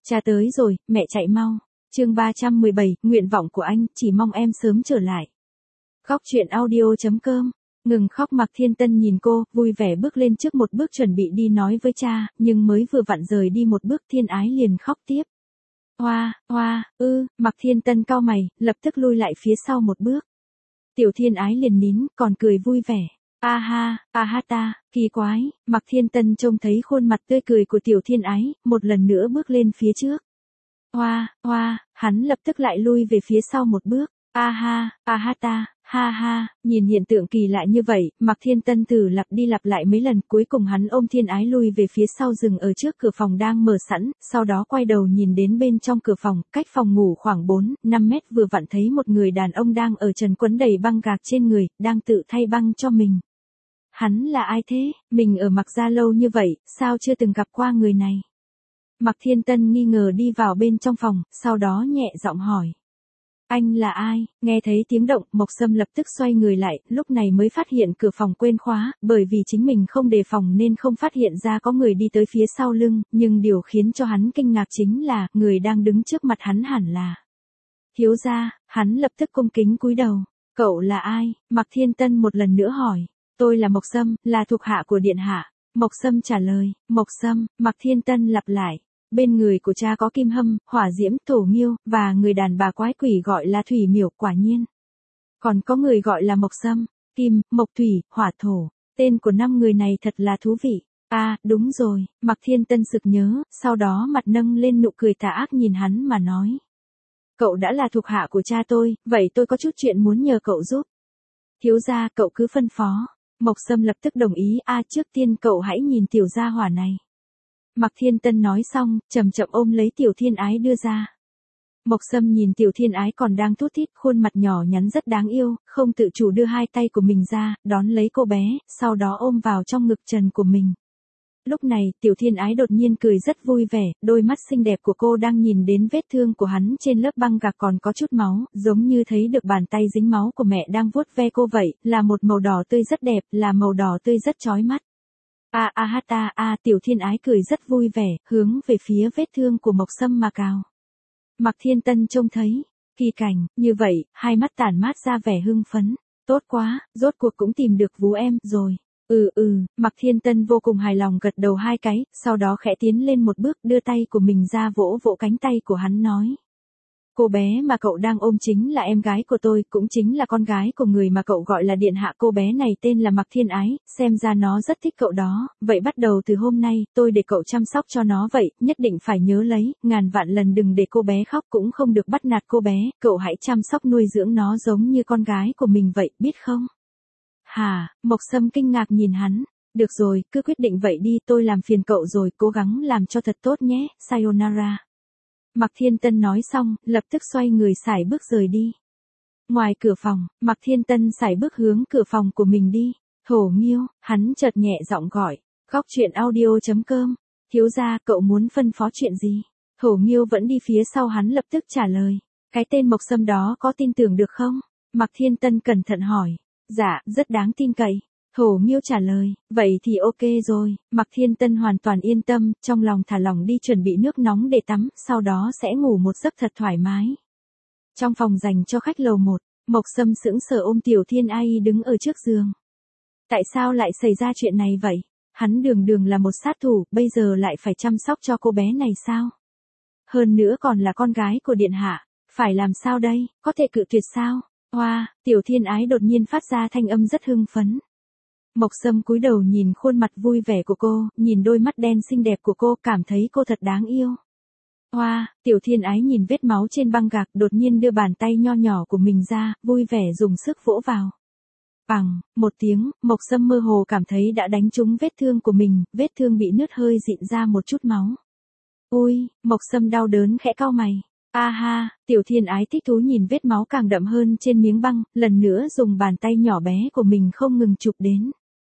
Cha tới rồi, mẹ chạy mau. Chương 317, nguyện vọng của anh, chỉ mong em sớm trở lại. Khóc chuyện audio.com. Ngừng khóc Mạc Thiên Tân nhìn cô, vui vẻ bước lên trước một bước chuẩn bị đi nói với cha, nhưng mới vừa vặn rời đi một bước Thiên Ái liền khóc tiếp. Mạc Thiên Tân cau mày, lập tức lui lại phía sau một bước. Tiểu Thiên Ái liền nín, còn cười vui vẻ. Ta, kỳ quái, Mạc Thiên Tân trông thấy khuôn mặt tươi cười của Tiểu Thiên Ái, một lần nữa bước lên phía trước. Hắn lập tức lại lui về phía sau một bước. Nhìn hiện tượng kỳ lạ như vậy, Mạc Thiên Tân thử lặp đi lặp lại mấy lần, cuối cùng hắn ôm Thiên Ái lui về phía sau dừng ở trước cửa phòng đang mở sẵn, sau đó quay đầu nhìn đến bên trong cửa phòng, cách phòng ngủ khoảng 4-5 mét vừa vặn thấy một người đàn ông đang ở trần quấn đầy băng gạc trên người, đang tự thay băng cho mình. Hắn là ai thế? Mình ở Mạc gia lâu như vậy, sao chưa từng gặp qua người này? Mạc Thiên Tân nghi ngờ đi vào bên trong phòng, sau đó nhẹ giọng hỏi. Anh là ai? Nghe thấy tiếng động, Mộc Sâm lập tức xoay người lại, lúc này mới phát hiện cửa phòng quên khóa, bởi vì chính mình không đề phòng nên không phát hiện ra có người đi tới phía sau lưng, nhưng điều khiến cho hắn kinh ngạc chính là, người đang đứng trước mặt hắn hẳn là thiếu gia. Hắn lập tức cung kính cúi đầu. Cậu là ai? Mạc Thiên Tân một lần nữa hỏi. Tôi là Mộc Sâm, là thuộc hạ của điện hạ. Mộc Sâm trả lời. Mộc Sâm, Mạc Thiên Tân lặp lại. Bên người của cha có kim hâm, hỏa diễm, thổ nghiêu, và người đàn bà quái quỷ gọi là thủy miểu, quả nhiên. Còn có người gọi là Mộc Sâm, kim, mộc thủy, hỏa thổ. Tên của 5 người này thật là thú vị. Đúng rồi, Mạc Thiên Tân sực nhớ, sau đó mặt nâng lên nụ cười tà ác nhìn hắn mà nói. Cậu đã là thuộc hạ của cha tôi, vậy tôi có chút chuyện muốn nhờ cậu giúp. Thiếu gia, cậu cứ phân phó. Mộc Sâm lập tức đồng ý. Trước tiên cậu hãy nhìn tiểu gia hỏa này. Mạc Thiên Tân nói xong, chậm chậm ôm lấy Tiểu Thiên Ái đưa ra. Mộc Sâm nhìn Tiểu Thiên Ái còn đang thút thít, khuôn mặt nhỏ nhắn rất đáng yêu, không tự chủ đưa hai tay của mình ra, đón lấy cô bé, sau đó ôm vào trong ngực trần của mình. Lúc này, Tiểu Thiên Ái đột nhiên cười rất vui vẻ, đôi mắt xinh đẹp của cô đang nhìn đến vết thương của hắn trên lớp băng gạc còn có chút máu, giống như thấy được bàn tay dính máu của mẹ đang vuốt ve cô vậy, là một màu đỏ tươi rất đẹp, là màu đỏ tươi rất chói mắt. Tiểu Thiên Ái cười rất vui vẻ, hướng về phía vết thương của Mộc Sâm mà cào. Mạc Thiên Tân trông thấy kỳ cảnh như vậy, hai mắt tản mát ra vẻ hưng phấn. Tốt quá, rốt cuộc cũng tìm được vú em rồi. Mạc Thiên Tân vô cùng hài lòng gật đầu 2 cái, sau đó khẽ tiến lên một bước, đưa tay của mình ra vỗ vỗ cánh tay của hắn nói. Cô bé mà cậu đang ôm chính là em gái của tôi, cũng chính là con gái của người mà cậu gọi là điện hạ. Cô bé này tên là Mạc Thiên Ái, xem ra nó rất thích cậu đó, vậy bắt đầu từ hôm nay, tôi để cậu chăm sóc cho nó vậy, nhất định phải nhớ lấy, ngàn vạn lần đừng để cô bé khóc, cũng không được bắt nạt cô bé, cậu hãy chăm sóc nuôi dưỡng nó giống như con gái của mình vậy, biết không? Hả? Mộc Sâm kinh ngạc nhìn hắn. Được rồi, cứ quyết định vậy đi, tôi làm phiền cậu rồi, cố gắng làm cho thật tốt nhé, sayonara. Mạc Thiên Tân nói xong, lập tức xoay người sải bước rời đi. Ngoài cửa phòng, Mạc Thiên Tân sải bước hướng cửa phòng của mình đi. Thổ Nghiêu, hắn chợt nhẹ giọng gọi. Khóc chuyện audio.com. Thiếu gia, cậu muốn phân phó chuyện gì? Thổ Nghiêu vẫn đi phía sau hắn lập tức trả lời. Cái tên Mộc Sâm đó có tin tưởng được không? Mạc Thiên Tân cẩn thận hỏi. Dạ, rất đáng tin cậy. Thổ Nghiêu trả lời, vậy thì ok rồi. Mạc Thiên Tân hoàn toàn yên tâm, trong lòng thả lỏng đi chuẩn bị nước nóng để tắm, sau đó sẽ ngủ một giấc thật thoải mái. Trong phòng dành cho khách lầu 1, Mộc Sâm sững sờ ôm Tiểu Thiên Ái đứng ở trước giường. Tại sao lại xảy ra chuyện này vậy? Hắn đường là một sát thủ, bây giờ lại phải chăm sóc cho cô bé này sao? Hơn nữa còn là con gái của điện hạ, phải làm sao đây, có thể cự tuyệt sao? Tiểu Thiên Ái đột nhiên phát ra thanh âm rất hưng phấn. Mộc Sâm cúi đầu nhìn khuôn mặt vui vẻ của cô, nhìn đôi mắt đen xinh đẹp của cô, cảm thấy cô thật đáng yêu. Tiểu Thiên Ái nhìn vết máu trên băng gạc, đột nhiên đưa bàn tay nho nhỏ của mình ra, vui vẻ dùng sức vỗ vào. Bằng một tiếng, Mộc Sâm mơ hồ cảm thấy đã đánh trúng vết thương của mình, vết thương bị nứt hơi dịn ra một chút máu. Ui, Mộc Sâm đau đớn khẽ cau mày. Tiểu Thiên Ái thích thú nhìn vết máu càng đậm hơn trên miếng băng, lần nữa dùng bàn tay nhỏ bé của mình không ngừng chụp đến.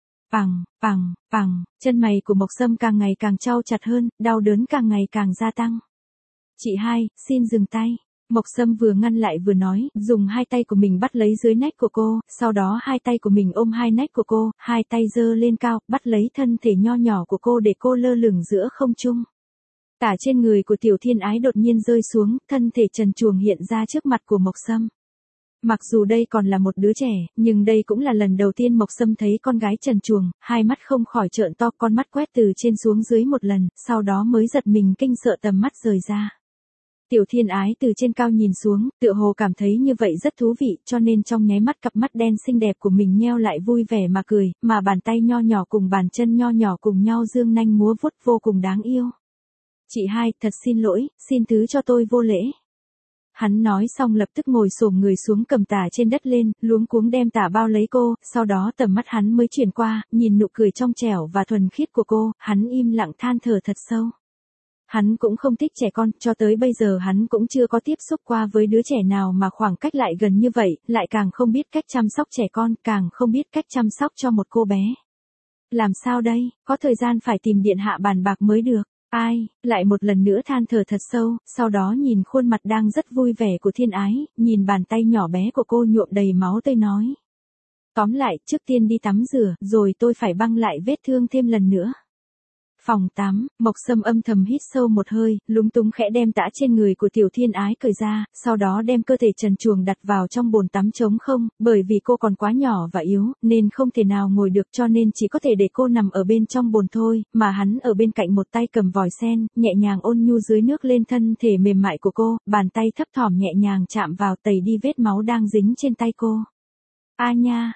Chân mày của Mộc Sâm càng ngày càng chau chặt hơn, đau đớn càng ngày càng gia tăng. Chị hai, xin dừng tay. Mộc Sâm vừa ngăn lại vừa nói, dùng hai tay của mình bắt lấy dưới nách của cô, sau đó hai tay của mình ôm hai nách của cô, hai tay giơ lên cao, bắt lấy thân thể nho nhỏ của cô để cô lơ lửng giữa không trung. Tả trên người của Tiểu Thiên Ái đột nhiên rơi xuống, thân thể trần truồng hiện ra trước mặt của Mộc Sâm. Mặc dù đây còn là một đứa trẻ, nhưng đây cũng là lần đầu tiên Mộc Sâm thấy con gái trần truồng, hai mắt không khỏi trợn to, con mắt quét từ trên xuống dưới một lần, sau đó mới giật mình kinh sợ tầm mắt rời ra. Tiểu Thiên Ái từ trên cao nhìn xuống, tựa hồ cảm thấy như vậy rất thú vị, cho nên trong nháy mắt cặp mắt đen xinh đẹp của mình nheo lại vui vẻ mà cười, mà bàn tay nho nhỏ cùng bàn chân nho nhỏ cùng nhau dương nanh múa vuốt vô cùng đáng yêu. Chị hai, thật xin lỗi, xin thứ cho tôi vô lễ. Hắn nói xong lập tức ngồi xổm người xuống cầm tả trên đất lên, luống cuống đem tả bao lấy cô, sau đó tầm mắt hắn mới chuyển qua, nhìn nụ cười trong trẻo và thuần khiết của cô, hắn im lặng than thở thật sâu. Hắn cũng không thích trẻ con, cho tới bây giờ hắn cũng chưa có tiếp xúc qua với đứa trẻ nào mà khoảng cách lại gần như vậy, lại càng không biết cách chăm sóc trẻ con, càng không biết cách chăm sóc cho một cô bé. Làm sao đây, có thời gian phải tìm điện hạ bàn bạc mới được. Ai, lại một lần nữa than thở thật sâu, sau đó nhìn khuôn mặt đang rất vui vẻ của Thiên Ái, nhìn bàn tay nhỏ bé của cô nhuộm đầy máu tươi nói. Tóm lại, trước tiên đi tắm rửa, rồi tôi phải băng lại vết thương thêm lần nữa. Phòng tắm, Mộc Sâm âm thầm hít sâu một hơi, lúng túng khẽ đem tã trên người của Tiểu Thiên Ái cởi ra, sau đó đem cơ thể trần truồng đặt vào trong bồn tắm trống không, bởi vì cô còn quá nhỏ và yếu, nên không thể nào ngồi được cho nên chỉ có thể để cô nằm ở bên trong bồn thôi, mà hắn ở bên cạnh một tay cầm vòi sen, nhẹ nhàng ôn nhu dưới nước lên thân thể mềm mại của cô, bàn tay thấp thỏm nhẹ nhàng chạm vào tẩy đi vết máu đang dính trên tay cô. A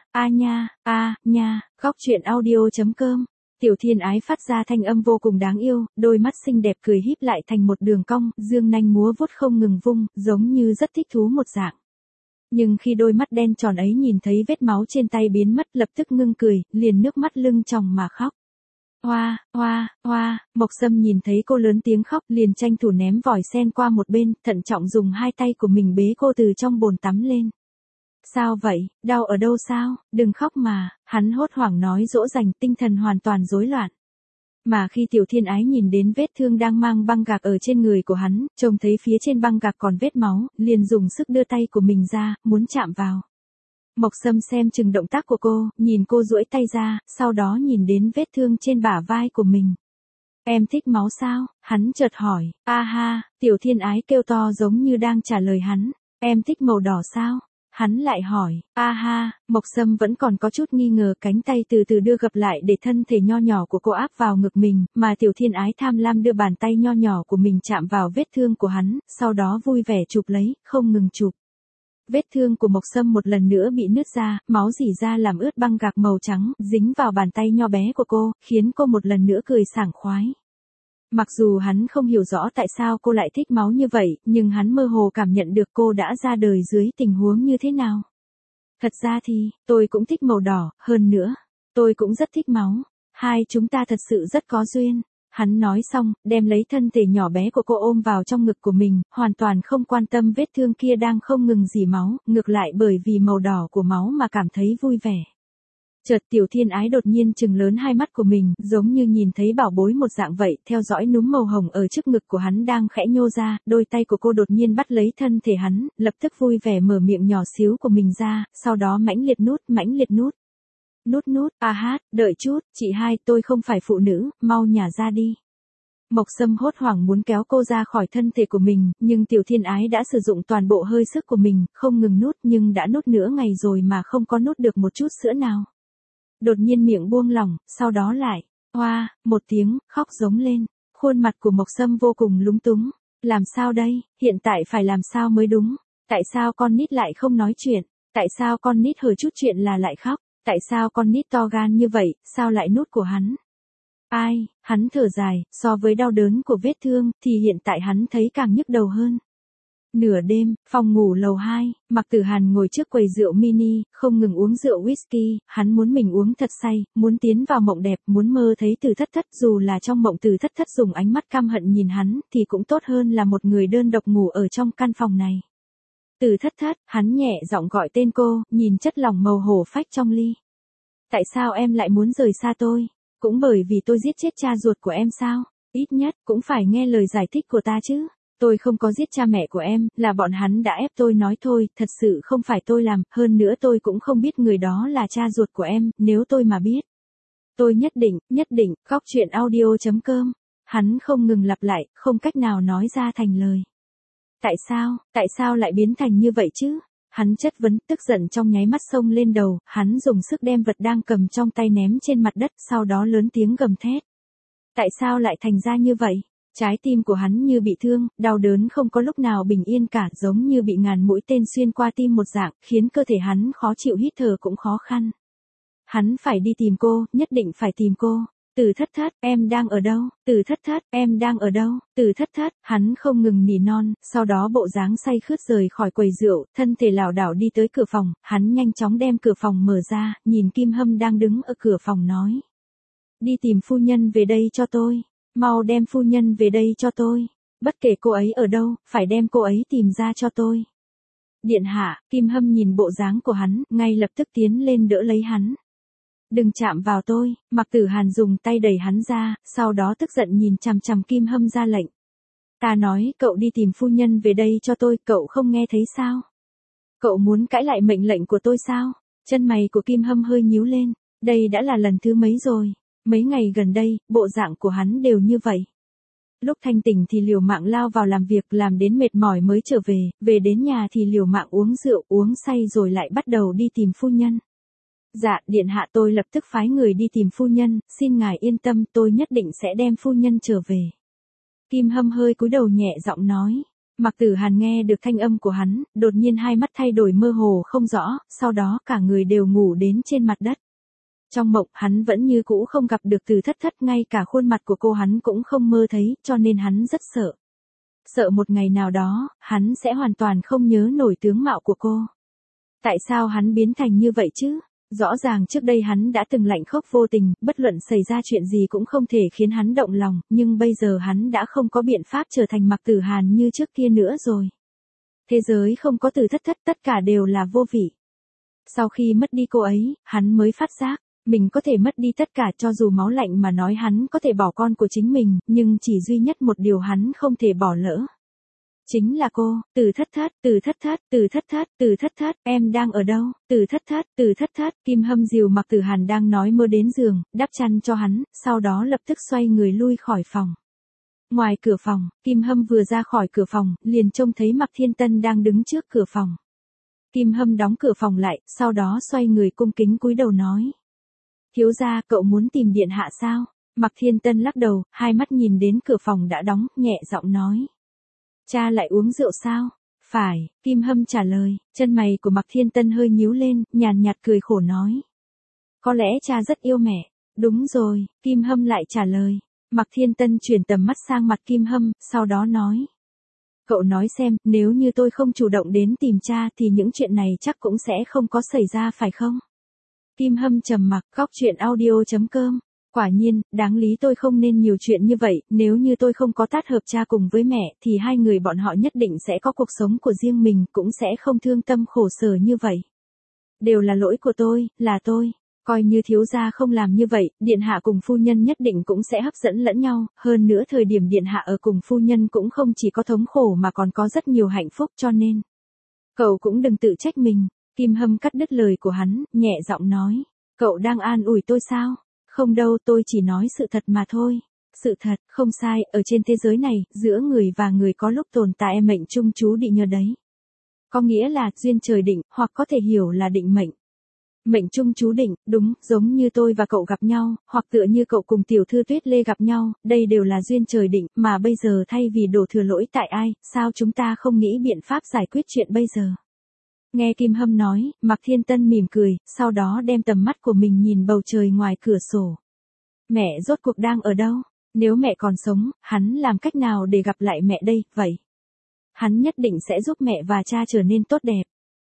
nha, khóc chuyện audio.com. Tiểu Thiên Ái phát ra thanh âm vô cùng đáng yêu, đôi mắt xinh đẹp cười híp lại thành một đường cong, dương nanh múa vuốt không ngừng vung, giống như rất thích thú một dạng. Nhưng khi đôi mắt đen tròn ấy nhìn thấy vết máu trên tay biến mất, lập tức ngưng cười, liền nước mắt lưng tròng mà khóc. Hoa, Mộc Sâm nhìn thấy cô lớn tiếng khóc, liền tranh thủ ném vòi sen qua một bên, thận trọng dùng hai tay của mình bế cô từ trong bồn tắm lên. Sao vậy, đau ở đâu sao, đừng khóc mà, hắn hốt hoảng nói dỗ dành, tinh thần hoàn toàn rối loạn. Mà khi Tiểu Thiên Ái nhìn đến vết thương đang mang băng gạc ở trên người của hắn, trông thấy phía trên băng gạc còn vết máu, liền dùng sức đưa tay của mình ra, muốn chạm vào. Mộc Sâm xem chừng động tác của cô, nhìn cô duỗi tay ra, sau đó nhìn đến vết thương trên bả vai của mình. Em thích máu sao, hắn chợt hỏi, a ha, Tiểu Thiên Ái kêu to giống như đang trả lời hắn, em thích màu đỏ sao? Hắn lại hỏi, a ha, Mộc Sâm vẫn còn có chút nghi ngờ, cánh tay từ từ đưa gập lại để thân thể nho nhỏ của cô áp vào ngực mình, mà Tiểu Thiên Ái tham lam đưa bàn tay nho nhỏ của mình chạm vào vết thương của hắn, sau đó vui vẻ chụp lấy, không ngừng chụp. Vết thương của Mộc Sâm một lần nữa bị nứt ra, máu rỉ ra làm ướt băng gạc màu trắng, dính vào bàn tay nho bé của cô, khiến cô một lần nữa cười sảng khoái. Mặc dù hắn không hiểu rõ tại sao cô lại thích máu như vậy, nhưng hắn mơ hồ cảm nhận được cô đã ra đời dưới tình huống như thế nào. Thật ra thì, tôi cũng thích màu đỏ, hơn nữa, tôi cũng rất thích máu. Hai chúng ta thật sự rất có duyên. Hắn nói xong, đem lấy thân thể nhỏ bé của cô ôm vào trong ngực của mình, hoàn toàn không quan tâm vết thương kia đang không ngừng rỉ máu, ngược lại bởi vì màu đỏ của máu mà cảm thấy vui vẻ. Chợt Tiểu Thiên Ái đột nhiên trừng lớn hai mắt của mình, giống như nhìn thấy bảo bối một dạng vậy, theo dõi núm màu hồng ở trước ngực của hắn đang khẽ nhô ra, đôi tay của cô đột nhiên bắt lấy thân thể hắn, lập tức vui vẻ mở miệng nhỏ xíu của mình ra, sau đó mãnh liệt nút. Nút, đợi chút, chị hai, tôi không phải phụ nữ, mau nhả ra đi. Mộc Sâm hốt hoảng muốn kéo cô ra khỏi thân thể của mình, nhưng Tiểu Thiên Ái đã sử dụng toàn bộ hơi sức của mình, không ngừng nút, nhưng đã nút nửa ngày rồi mà không có nút được một chút sữa nào. Đột nhiên miệng buông lỏng, sau đó lại, một tiếng, khóc giống lên. Khuôn mặt của Mộc Sâm vô cùng lúng túng. Làm sao đây, hiện tại phải làm sao mới đúng? Tại sao con nít lại không nói chuyện? Tại sao con nít hở chút chuyện là lại khóc? Tại sao con nít to gan như vậy, sao lại nút của hắn? Hắn thở dài, so với đau đớn của vết thương, thì hiện tại hắn thấy càng nhức đầu hơn. Nửa đêm, phòng ngủ lầu 2, Mạc Tử Hàn ngồi trước quầy rượu mini, không ngừng uống rượu whisky, hắn muốn mình uống thật say, muốn tiến vào mộng đẹp, muốn mơ thấy Từ Thất Thất, dù là trong mộng Từ Thất Thất dùng ánh mắt căm hận nhìn hắn, thì cũng tốt hơn là một người đơn độc ngủ ở trong căn phòng này. Từ Thất Thất, hắn nhẹ giọng gọi tên cô, nhìn chất lỏng màu hổ phách trong ly. Tại sao em lại muốn rời xa tôi? Cũng bởi vì tôi giết chết cha ruột của em sao? Ít nhất, cũng phải nghe lời giải thích của ta chứ. Tôi không có giết cha mẹ của em, là bọn hắn đã ép tôi nói thôi, thật sự không phải tôi làm, hơn nữa tôi cũng không biết người đó là cha ruột của em, nếu tôi mà biết. Tôi nhất định, khóc chuyện audio.com. hắn không ngừng lặp lại, không cách nào nói ra thành lời. Tại sao lại biến thành như vậy chứ? Hắn chất vấn, tức giận trong nháy mắt xông lên đầu, hắn dùng sức đem vật đang cầm trong tay ném trên mặt đất, sau đó lớn tiếng gầm thét. Tại sao lại thành ra như vậy? Trái tim của hắn như bị thương, đau đớn không có lúc nào bình yên cả, giống như bị ngàn mũi tên xuyên qua tim một dạng, khiến cơ thể hắn khó chịu, hít thở cũng khó khăn. Hắn phải đi tìm cô, nhất định phải tìm cô. Từ Thất Thất, em đang ở đâu? Từ Thất Thất, em đang ở đâu? Từ Thất Thất, hắn không ngừng nỉ non, sau đó bộ dáng say khướt rời khỏi quầy rượu, thân thể lảo đảo đi tới cửa phòng, hắn nhanh chóng đem cửa phòng mở ra, nhìn Kim Hâm đang đứng ở cửa phòng nói. Đi tìm phu nhân về đây cho tôi, mau đem phu nhân về đây cho tôi, bất kể cô ấy ở đâu, phải đem cô ấy tìm ra cho tôi. Điện hạ, Kim Hâm nhìn bộ dáng của hắn, ngay lập tức tiến lên đỡ lấy hắn. Đừng chạm vào tôi, Mạc Tử Hàn dùng tay đẩy hắn ra, sau đó tức giận nhìn chằm chằm Kim Hâm ra lệnh. Ta nói, cậu đi tìm phu nhân về đây cho tôi, cậu không nghe thấy sao? Cậu muốn cãi lại mệnh lệnh của tôi sao? Chân mày của Kim Hâm hơi nhíu lên, đây đã là lần thứ mấy rồi, mấy ngày gần đây, bộ dạng của hắn đều như vậy. Lúc thanh tỉnh thì liều mạng lao vào làm việc, làm đến mệt mỏi mới trở về, về đến nhà thì liều mạng uống rượu, uống say rồi lại bắt đầu đi tìm phu nhân. Dạ, điện hạ, tôi lập tức phái người đi tìm phu nhân, xin ngài yên tâm, tôi nhất định sẽ đem phu nhân trở về. Kim Hâm hơi cúi đầu nhẹ giọng nói. Mạc Tử Hàn nghe được thanh âm của hắn, đột nhiên hai mắt thay đổi mơ hồ không rõ, sau đó cả người đều ngủ đến trên mặt đất. Trong mộng, hắn vẫn như cũ không gặp được Từ Thất Thất, ngay cả khuôn mặt của cô hắn cũng không mơ thấy, cho nên hắn rất sợ. Sợ một ngày nào đó, hắn sẽ hoàn toàn không nhớ nổi tướng mạo của cô. Tại sao hắn biến thành như vậy chứ? Rõ ràng trước đây hắn đã từng lạnh khốc vô tình, bất luận xảy ra chuyện gì cũng không thể khiến hắn động lòng, nhưng bây giờ hắn đã không có biện pháp trở thành Mạc Tử Hàn như trước kia nữa rồi. Thế giới không có Từ Thất Thất, tất cả đều là vô vị. Sau khi mất đi cô ấy, hắn mới phát giác, mình có thể mất đi tất cả, cho dù máu lạnh mà nói hắn có thể bỏ con của chính mình, nhưng chỉ duy nhất một điều hắn không thể bỏ lỡ. Chính là cô. Từ Thất Thất, Từ Thất Thất, Từ Thất Thất, Từ Thất Thất, em đang ở đâu? Từ Thất Thất, Từ Thất Thất, Kim Hâm dìu Mạc Tử Hàn đang nói mơ đến giường, đắp chăn cho hắn, sau đó lập tức xoay người lui khỏi phòng. Ngoài cửa phòng, Kim Hâm vừa ra khỏi cửa phòng, liền trông thấy Mạc Thiên Tân đang đứng trước cửa phòng. Kim Hâm đóng cửa phòng lại, sau đó xoay người cung kính cúi đầu nói. Thiếu gia, cậu muốn tìm điện hạ sao? Mạc Thiên Tân lắc đầu, hai mắt nhìn đến cửa phòng đã đóng, nhẹ giọng nói. Cha lại uống rượu sao? Phải, Kim Hâm trả lời, chân mày của Mạc Thiên Tân hơi nhíu lên, nhàn nhạt cười khổ nói. Có lẽ cha rất yêu mẹ. Đúng rồi, Kim Hâm lại trả lời. Mạc Thiên Tân chuyển tầm mắt sang mặt Kim Hâm, sau đó nói. Cậu nói xem, nếu như tôi không chủ động đến tìm cha thì những chuyện này chắc cũng sẽ không có xảy ra phải không? Kim Hâm trầm mặc, góc chuyện audio.com. Quả nhiên, đáng lý tôi không nên nhiều chuyện như vậy, nếu như tôi không có tát hợp cha cùng với mẹ, thì hai người bọn họ nhất định sẽ có cuộc sống của riêng mình, cũng sẽ không thương tâm khổ sở như vậy. Đều là lỗi của tôi, là tôi. Coi như thiếu gia không làm như vậy, điện hạ cùng phu nhân nhất định cũng sẽ hấp dẫn lẫn nhau, hơn nữa thời điểm điện hạ ở cùng phu nhân cũng không chỉ có thống khổ mà còn có rất nhiều hạnh phúc, cho nên. Cậu cũng đừng tự trách mình. Kim Hâm cắt đứt lời của hắn, nhẹ giọng nói. Cậu đang an ủi tôi sao? Không đâu, tôi chỉ nói sự thật mà thôi. Sự thật, không sai, ở trên thế giới này, giữa người và người có lúc tồn tại mệnh chung chú định nhờ đấy. Có nghĩa là duyên trời định, hoặc có thể hiểu là định mệnh. Mệnh chung chú định, đúng, giống như tôi và cậu gặp nhau, hoặc tựa như cậu cùng tiểu thư Tuyết Lê gặp nhau, đây đều là duyên trời định, mà bây giờ thay vì đổ thừa lỗi tại ai, sao chúng ta không nghĩ biện pháp giải quyết chuyện bây giờ? Nghe Kim Hâm nói, Mạc Thiên Tân mỉm cười, sau đó đem tầm mắt của mình nhìn bầu trời ngoài cửa sổ. Mẹ rốt cuộc đang ở đâu? Nếu mẹ còn sống, hắn làm cách nào để gặp lại mẹ đây, vậy? Hắn nhất định sẽ giúp mẹ và cha trở nên tốt đẹp.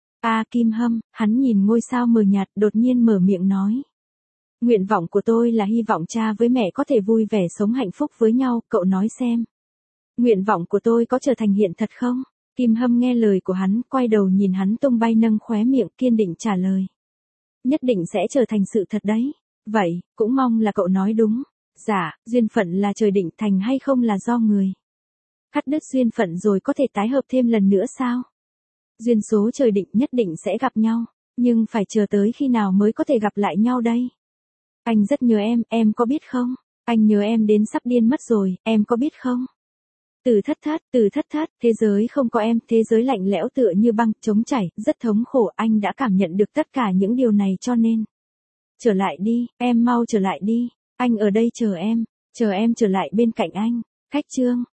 Kim Hâm, hắn nhìn ngôi sao mờ nhạt, đột nhiên mở miệng nói. Nguyện vọng của tôi là hy vọng cha với mẹ có thể vui vẻ sống hạnh phúc với nhau, cậu nói xem. Nguyện vọng của tôi có trở thành hiện thật không? Kim Hâm nghe lời của hắn, quay đầu nhìn hắn tung bay nâng khóe miệng, kiên định trả lời. Nhất định sẽ trở thành sự thật đấy. Vậy, cũng mong là cậu nói đúng. Dạ, duyên phận là trời định, thành hay không là do người. Cắt đứt duyên phận rồi có thể tái hợp thêm lần nữa sao? Duyên số trời định nhất định sẽ gặp nhau, nhưng phải chờ tới khi nào mới có thể gặp lại nhau đây? Anh rất nhớ em có biết không? Anh nhớ em đến sắp điên mất rồi, em có biết không? Từ thất thát, thế giới không có em, thế giới lạnh lẽo tựa như băng, trống chảy, rất thống khổ, anh đã cảm nhận được tất cả những điều này cho nên. Trở lại đi, em mau trở lại đi, anh ở đây chờ em trở lại bên cạnh anh. Khách Trương.